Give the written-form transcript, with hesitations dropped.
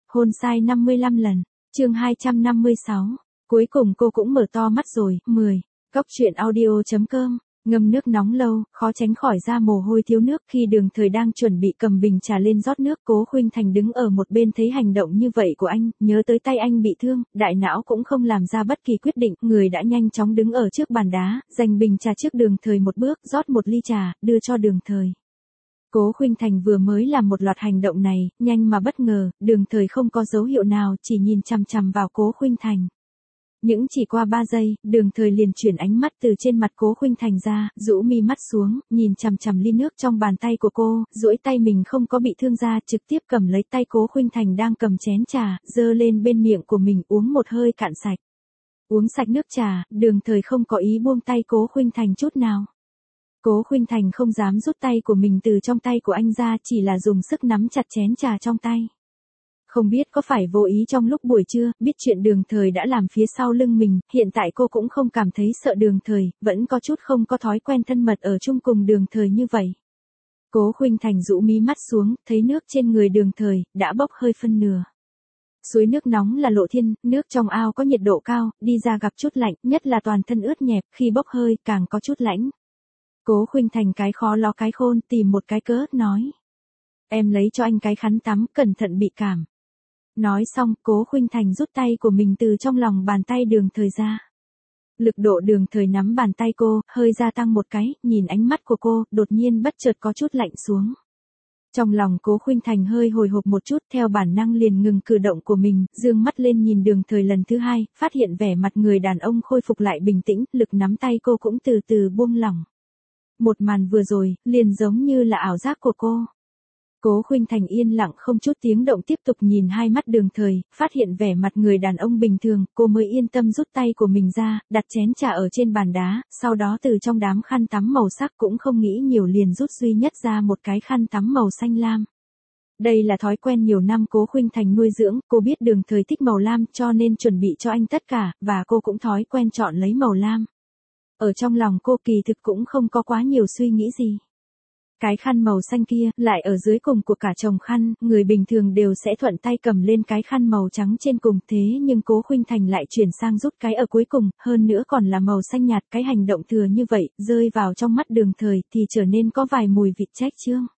Hôn sai 55 lần. Chương 256. Cuối cùng cô cũng mở to mắt rồi. 10. Cóc truyện audio.com. Ngâm nước nóng lâu, khó tránh khỏi ra mồ hôi thiếu nước. Khi Đường Thời đang chuẩn bị cầm bình trà lên rót nước, Cố Khuynh Thành đứng ở một bên thấy hành động như vậy của anh, nhớ tới tay anh bị thương, đại não cũng không làm ra bất kỳ quyết định, người đã nhanh chóng đứng ở trước bàn đá, giành bình trà trước Đường Thời một bước, rót một ly trà, đưa cho Đường Thời. Cố Khuynh Thành vừa mới làm một loạt hành động này, nhanh mà bất ngờ, Đường Thời không có dấu hiệu nào, chỉ nhìn chằm chằm vào Cố Khuynh Thành. Những chỉ qua 3 giây, Đường Thời liền chuyển ánh mắt từ trên mặt Cố Khuynh Thành ra, rũ mi mắt xuống, nhìn chằm chằm ly nước trong bàn tay của cô, duỗi tay mình không có bị thương ra, trực tiếp cầm lấy tay Cố Khuynh Thành đang cầm chén trà, giơ lên bên miệng của mình uống một hơi cạn sạch. Uống sạch nước trà, Đường Thời không có ý buông tay Cố Khuynh Thành chút nào. Cố Khuynh Thành không dám rút tay của mình từ trong tay của anh ra, chỉ là dùng sức nắm chặt chén trà trong tay. Không biết có phải vô ý trong lúc buổi trưa, biết chuyện Đường Thời đã làm phía sau lưng mình, hiện tại cô cũng không cảm thấy sợ Đường Thời, vẫn có chút không có thói quen thân mật ở chung cùng Đường Thời như vậy. Cố Khuynh Thành rũ mí mắt xuống, thấy nước trên người Đường Thời, đã bốc hơi phân nửa. Suối nước nóng là lộ thiên, nước trong ao có nhiệt độ cao, đi ra gặp chút lạnh, nhất là toàn thân ướt nhẹp, khi bốc hơi, càng có chút lạnh. Cố Khuynh Thành cái khó lo cái khôn, tìm một cái cớ, nói. Em lấy cho anh cái khăn tắm, cẩn thận bị cảm. Nói xong, Cố Khuynh Thành rút tay của mình từ trong lòng bàn tay Đường Thời ra. Lực độ Đường Thời nắm bàn tay cô, hơi gia tăng một cái, nhìn ánh mắt của cô, đột nhiên bất chợt có chút lạnh xuống. Trong lòng Cố Khuynh Thành hơi hồi hộp một chút, theo bản năng liền ngừng cử động của mình, dương mắt lên nhìn Đường Thời lần thứ hai, phát hiện vẻ mặt người đàn ông khôi phục lại bình tĩnh, lực nắm tay cô cũng từ từ buông lỏng. Một màn vừa rồi, liền giống như là ảo giác của cô. Cố Khuynh Thành yên lặng không chút tiếng động tiếp tục nhìn hai mắt Đường Thời, phát hiện vẻ mặt người đàn ông bình thường, cô mới yên tâm rút tay của mình ra, đặt chén trà ở trên bàn đá, sau đó từ trong đám khăn tắm màu sắc cũng không nghĩ nhiều liền rút duy nhất ra một cái khăn tắm màu xanh lam. Đây là thói quen nhiều năm Cố Khuynh Thành nuôi dưỡng, cô biết Đường Thời thích màu lam cho nên chuẩn bị cho anh tất cả, và cô cũng thói quen chọn lấy màu lam. Ở trong lòng cô kỳ thực cũng không có quá nhiều suy nghĩ gì. Cái khăn màu xanh kia, lại ở dưới cùng của cả chồng khăn, người bình thường đều sẽ thuận tay cầm lên cái khăn màu trắng trên cùng, thế nhưng Cố Khuynh Thành lại chuyển sang rút cái ở cuối cùng, hơn nữa còn là màu xanh nhạt, cái hành động thừa như vậy, rơi vào trong mắt Đường Thời thì trở nên có vài mùi vịt trách chương.